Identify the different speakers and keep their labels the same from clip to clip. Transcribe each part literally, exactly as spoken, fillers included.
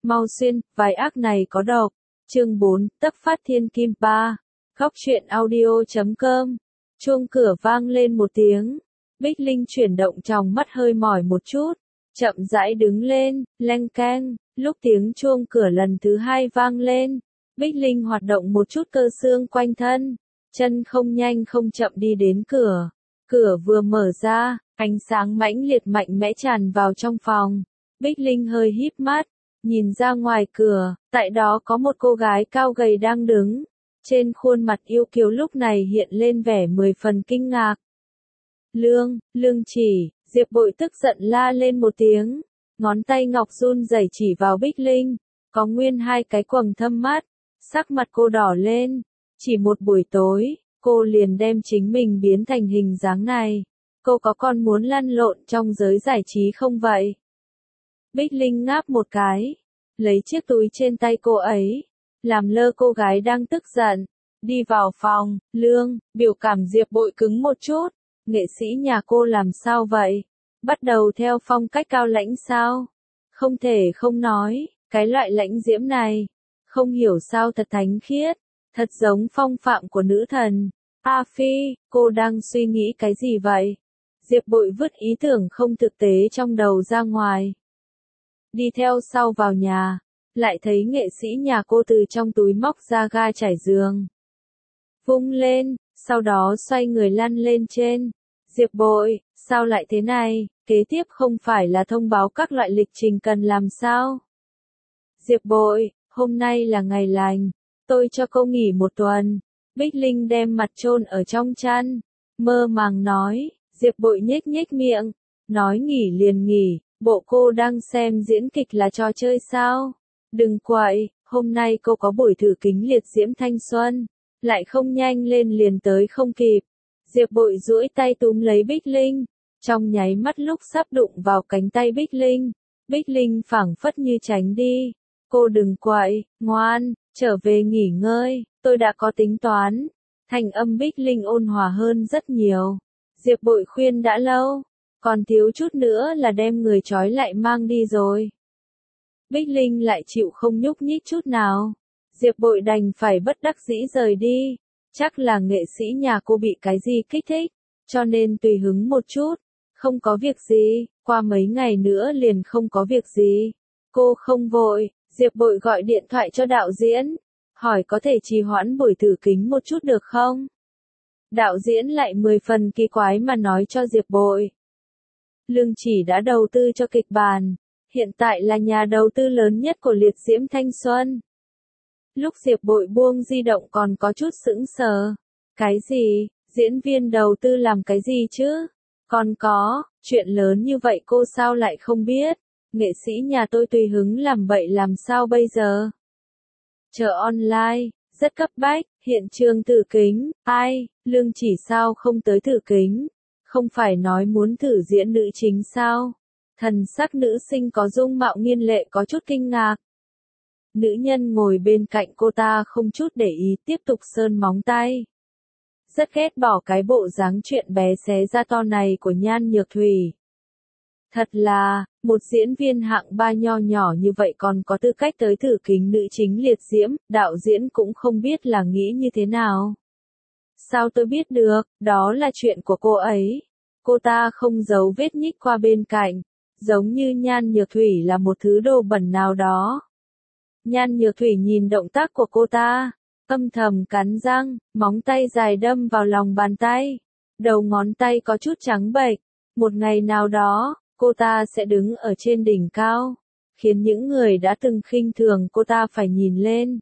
Speaker 1: Mau xuyên, vài ác này có độc. Chương bốn, Tấp phát thiên kim ba. Góc truyện audio chấm com. Chuông cửa vang lên một tiếng. Bích Linh chuyển động tròng mắt hơi mỏi một chút. Chậm rãi đứng lên, leng keng. Lúc tiếng chuông cửa lần thứ hai vang lên. Bích Linh hoạt động một chút cơ xương quanh thân. Chân không nhanh không chậm đi đến cửa. Cửa vừa mở ra, ánh sáng mãnh liệt mạnh mẽ tràn vào trong phòng. Bích Linh hơi híp mắt, nhìn ra ngoài cửa, tại đó có một cô gái cao gầy đang đứng. Trên khuôn mặt yêu kiều lúc này hiện lên vẻ mười phần kinh ngạc. Lương, Lương Chỉ, Diệp Bội tức giận la lên một tiếng. Ngón tay ngọc run rẩy chỉ vào Bích Linh, có nguyên hai cái quầng thâm mắt. Sắc mặt cô đỏ lên, chỉ một buổi tối, cô liền đem chính mình biến thành hình dáng này. Cô có còn muốn lăn lộn trong giới giải trí không vậy? Bích Linh ngáp một cái, lấy chiếc túi trên tay cô ấy, làm lơ cô gái đang tức giận, đi vào phòng. Lương, biểu cảm Diệp Bội cứng một chút, nghệ sĩ nhà cô làm sao vậy? Bắt đầu theo phong cách cao lãnh sao? Không thể không nói, cái loại lãnh diễm này, không hiểu sao thật thánh khiết, thật giống phong phạm của nữ thần. A Phi, cô đang suy nghĩ cái gì vậy? Diệp Bội vứt ý tưởng không thực tế trong đầu ra ngoài. Đi theo sau vào nhà, lại thấy nghệ sĩ nhà cô từ trong túi móc ra ga trải giường. Vung lên, sau đó xoay người lăn lên trên. Diệp Bội, sao lại thế này, kế tiếp không phải là thông báo các loại lịch trình cần làm sao? Diệp Bội, hôm nay là ngày lành, tôi cho cô nghỉ một tuần. Bích Linh đem mặt chôn ở trong chăn, mơ màng nói. Diệp Bội nhếch nhếch miệng, nói nghỉ liền nghỉ, bộ cô đang xem diễn kịch là trò chơi sao? Đừng quậy, hôm nay cô có buổi thử kính liệt diễm thanh xuân, lại không nhanh lên liền tới không kịp. Diệp Bội duỗi tay túm lấy Bích Linh, trong nháy mắt lúc sắp đụng vào cánh tay Bích Linh, Bích Linh phảng phất như tránh đi. Cô đừng quậy, ngoan, trở về nghỉ ngơi, tôi đã có tính toán. Thành âm Bích Linh ôn hòa hơn rất nhiều. Diệp Bội khuyên đã lâu, còn thiếu chút nữa là đem người trói lại mang đi rồi. Bích Linh lại chịu không nhúc nhích chút nào. Diệp Bội đành phải bất đắc dĩ rời đi. Chắc là nghệ sĩ nhà cô bị cái gì kích thích, cho nên tùy hứng một chút. Không có việc gì, qua mấy ngày nữa liền không có việc gì. Cô không vội. Diệp Bội gọi điện thoại cho đạo diễn, hỏi có thể trì hoãn buổi thử kính một chút được không? Đạo diễn lại mười phần kỳ quái mà nói cho Diệp Bội. Lương Chỉ đã đầu tư cho kịch bản, hiện tại là nhà đầu tư lớn nhất của liệt diễm thanh xuân. Lúc Diệp Bội buông di động còn có chút sững sờ. Cái gì, diễn viên đầu tư làm cái gì chứ? Còn có, chuyện lớn như vậy cô sao lại không biết? Nghệ sĩ nhà tôi tùy hứng làm bậy làm sao bây giờ? Chờ online, rất cấp bách, hiện trường thử kính, ai, Lương Chỉ sao không tới thử kính? Không phải nói muốn thử diễn nữ chính sao? Thần sắc nữ sinh có dung mạo nghiên lệ có chút kinh ngạc. Nữ nhân ngồi bên cạnh cô ta không chút để ý tiếp tục sơn móng tay. Rất ghét bỏ cái bộ dáng chuyện bé xé ra to này của Nhan Nhược Thủy. Thật là, một diễn viên hạng ba nho nhỏ như vậy còn có tư cách tới thử kính nữ chính liệt diễm, đạo diễn cũng không biết là nghĩ như thế nào. Sao tôi biết được, đó là chuyện của cô ấy. Cô ta không giấu vết nhích qua bên cạnh, giống như Nhan Nhược Thủy là một thứ đồ bẩn nào đó. Nhan Nhược Thủy nhìn động tác của cô ta, âm thầm cắn răng, móng tay dài đâm vào lòng bàn tay. Đầu ngón tay có chút trắng bệch. Một ngày nào đó, cô ta sẽ đứng ở trên đỉnh cao, khiến những người đã từng khinh thường cô ta phải nhìn lên.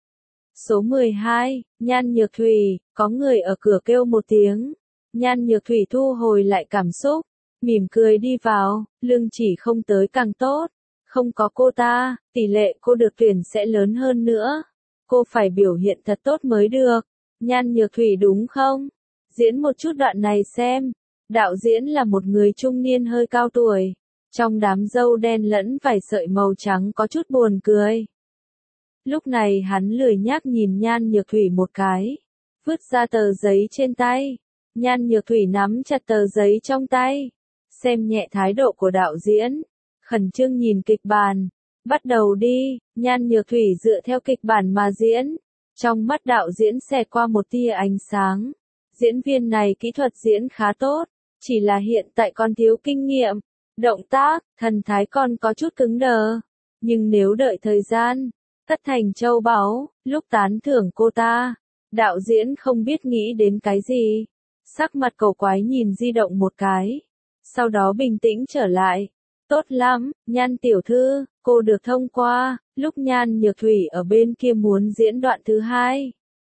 Speaker 1: Số mười hai, Nhan Nhược Thủy, có người ở cửa kêu một tiếng. Nhan Nhược Thủy thu hồi lại cảm xúc, mỉm cười đi vào. Lương Chỉ không tới càng tốt. Không có cô ta, tỷ lệ cô được tuyển sẽ lớn hơn nữa. Cô phải biểu hiện thật tốt mới được. Nhan Nhược Thủy đúng không? Diễn một chút đoạn này xem. Đạo diễn là một người trung niên hơi cao tuổi. Trong đám râu đen lẫn vài sợi màu trắng có chút buồn cười. Lúc này hắn lười nhác nhìn Nhan Nhược Thủy một cái. Vứt ra tờ giấy trên tay. Nhan Nhược Thủy nắm chặt tờ giấy trong tay. Xem nhẹ thái độ của đạo diễn. Khẩn trương nhìn kịch bản. Bắt đầu đi, Nhan Nhược Thủy dựa theo kịch bản mà diễn. Trong mắt đạo diễn xẹt qua một tia ánh sáng. Diễn viên này kỹ thuật diễn khá tốt, chỉ là hiện tại còn thiếu kinh nghiệm. Động tác, thần thái còn có chút cứng đờ. Nhưng nếu đợi thời gian, tất thành châu báu, lúc tán thưởng cô ta, đạo diễn không biết nghĩ đến cái gì. Sắc mặt cầu quái nhìn di động một cái. Sau đó bình tĩnh trở lại. Tốt lắm, Nhan tiểu thư, cô được thông qua. Lúc Nhan Nhược Thủy ở bên kia muốn diễn đoạn thứ hai.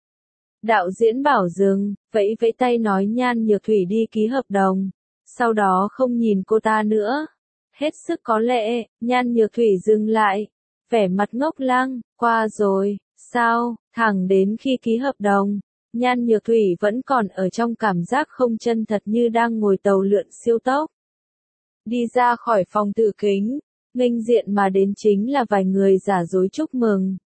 Speaker 1: Đạo diễn bảo dừng, vẫy vẫy tay nói Nhan Nhược Thủy đi ký hợp đồng. Sau đó không nhìn cô ta nữa. Hết sức có lệ, Nhan Nhược Thủy dừng lại. Vẻ mặt ngốc lăng, qua rồi, sao, thẳng đến khi ký hợp đồng. Nhan Nhược Thủy vẫn còn ở trong cảm giác không chân thật như đang ngồi tàu lượn siêu tốc. Đi ra khỏi phòng thử kính, nghênh diện mà đến chính là vài người giả dối chúc mừng.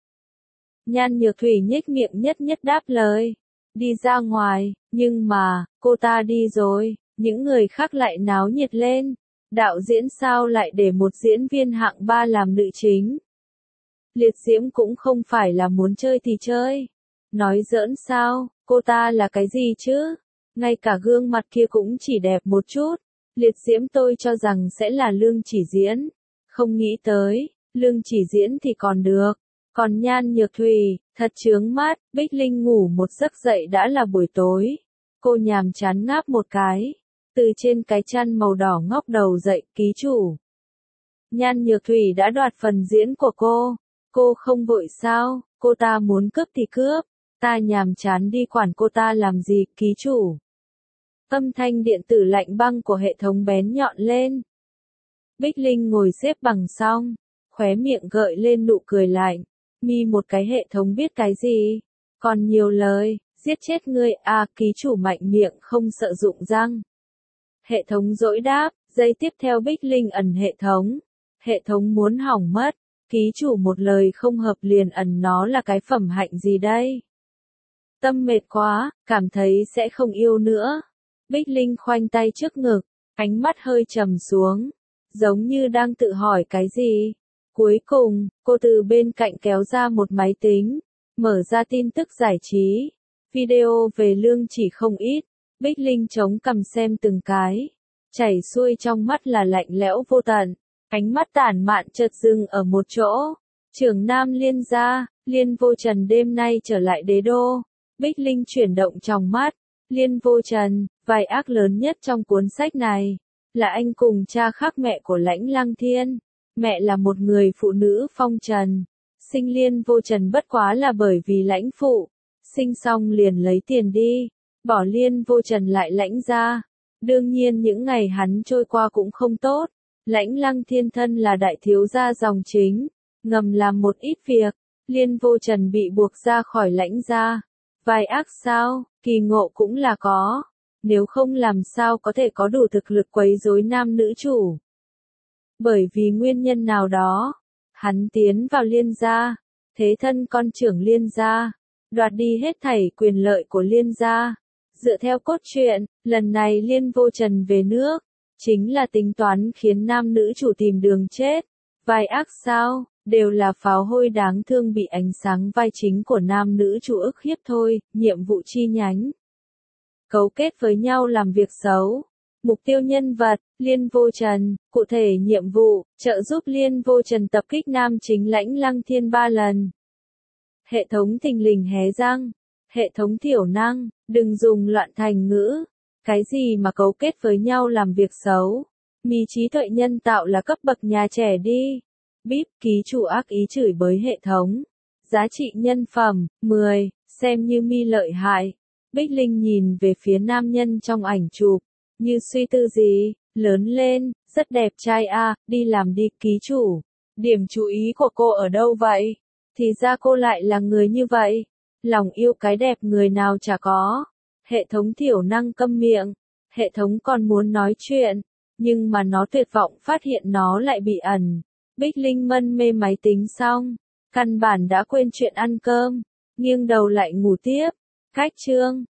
Speaker 1: Nhan Nhược Thủy nhếch miệng nhất nhất đáp lời. Đi ra ngoài, nhưng mà, cô ta đi rồi, những người khác lại náo nhiệt lên. Đạo diễn sao lại để một diễn viên hạng ba làm nữ chính? Liệt Diễm cũng không phải là muốn chơi thì chơi. Nói giỡn sao, cô ta là cái gì chứ? Ngay cả gương mặt kia cũng chỉ đẹp một chút. Liệt Diễm tôi cho rằng sẽ là Lương Chỉ Diễn. Không nghĩ tới, Lương Chỉ Diễn thì còn được. Còn Nhan Nhược Thủy, thật chướng mắt, Bích Linh ngủ một giấc dậy đã là buổi tối. Cô nhàm chán ngáp một cái. Từ trên cái chăn màu đỏ ngóc đầu dậy, ký chủ. Nhan Nhược Thủy đã đoạt phần diễn của cô. Cô không vội sao, cô ta muốn cướp thì cướp. Ta nhàm chán đi quản cô ta làm gì, ký chủ. Âm thanh điện tử lạnh băng của hệ thống bén nhọn lên. Bích Linh ngồi xếp bằng xong, khóe miệng gợi lên nụ cười lạnh. Mi một cái hệ thống biết cái gì? Còn nhiều lời, giết chết ngươi à, ký chủ mạnh miệng không sợ dụng răng. Hệ thống dỗi đáp, giây tiếp theo Bích Linh ẩn hệ thống. Hệ thống muốn hỏng mất, ký chủ một lời không hợp liền ẩn nó là cái phẩm hạnh gì đây? Tâm mệt quá, cảm thấy sẽ không yêu nữa. Bích Linh khoanh tay trước ngực, ánh mắt hơi trầm xuống, giống như đang tự hỏi cái gì. Cuối cùng, cô từ bên cạnh kéo ra một máy tính, mở ra tin tức giải trí. Video về Lương Chỉ không ít, Bích Linh chống cằm xem từng cái. Chảy xuôi trong mắt là lạnh lẽo vô tận, ánh mắt tản mạn chợt dừng ở một chỗ. Trưởng Nam Liên gia, Liên Vô Trần đêm nay trở lại đế đô. Bích Linh chuyển động trong mắt. Liên Vô Trần, vai ác lớn nhất trong cuốn sách này, là anh cùng cha khác mẹ của Lãnh Lăng Thiên. Mẹ là một người phụ nữ phong trần. Sinh Liên Vô Trần bất quá là bởi vì lãnh phụ. Sinh xong liền lấy tiền đi. Bỏ Liên Vô Trần lại Lãnh ra. Đương nhiên những ngày hắn trôi qua cũng không tốt. Lãnh Lăng Thiên thân là đại thiếu gia dòng chính. Ngầm làm một ít việc. Liên Vô Trần bị buộc ra khỏi Lãnh gia. Vai ác sao, kỳ ngộ cũng là có. Nếu không làm sao có thể có đủ thực lực quấy rối nam nữ chủ. Bởi vì nguyên nhân nào đó, hắn tiến vào Liên gia, thế thân con trưởng Liên gia, đoạt đi hết thảy quyền lợi của Liên gia. Dựa theo cốt truyện, lần này Liên Vô Trần về nước, chính là tính toán khiến nam nữ chủ tìm đường chết. Vai ác sao, đều là pháo hôi đáng thương bị ánh sáng vai chính của nam nữ chủ ức hiếp thôi, nhiệm vụ chi nhánh. Cấu kết với nhau làm việc xấu. Mục tiêu nhân vật, Liên Vô Trần, cụ thể nhiệm vụ, trợ giúp Liên Vô Trần tập kích nam chính Lãnh Lăng Thiên ba lần. Hệ thống thình lình hé răng. Hệ thống thiểu năng, đừng dùng loạn thành ngữ. Cái gì mà cấu kết với nhau làm việc xấu? Mi trí tuệ nhân tạo là cấp bậc nhà trẻ đi. Bíp, ký chủ ác ý chửi bới hệ thống. Giá trị nhân phẩm, mười, xem như Mi lợi hại. Bích Linh nhìn về phía nam nhân trong ảnh chụp, như suy tư gì, lớn lên, rất đẹp trai a, đi làm đi ký chủ. Điểm chú ý của cô ở đâu vậy? Thì ra cô lại là người như vậy. Lòng yêu cái đẹp người nào chả có. Hệ thống thiểu năng câm miệng. Hệ thống còn muốn nói chuyện, nhưng mà nó tuyệt vọng phát hiện nó lại bị ẩn. Bích Linh mân mê máy tính xong, căn bản đã quên chuyện ăn cơm, nghiêng đầu lại ngủ tiếp. Cách chương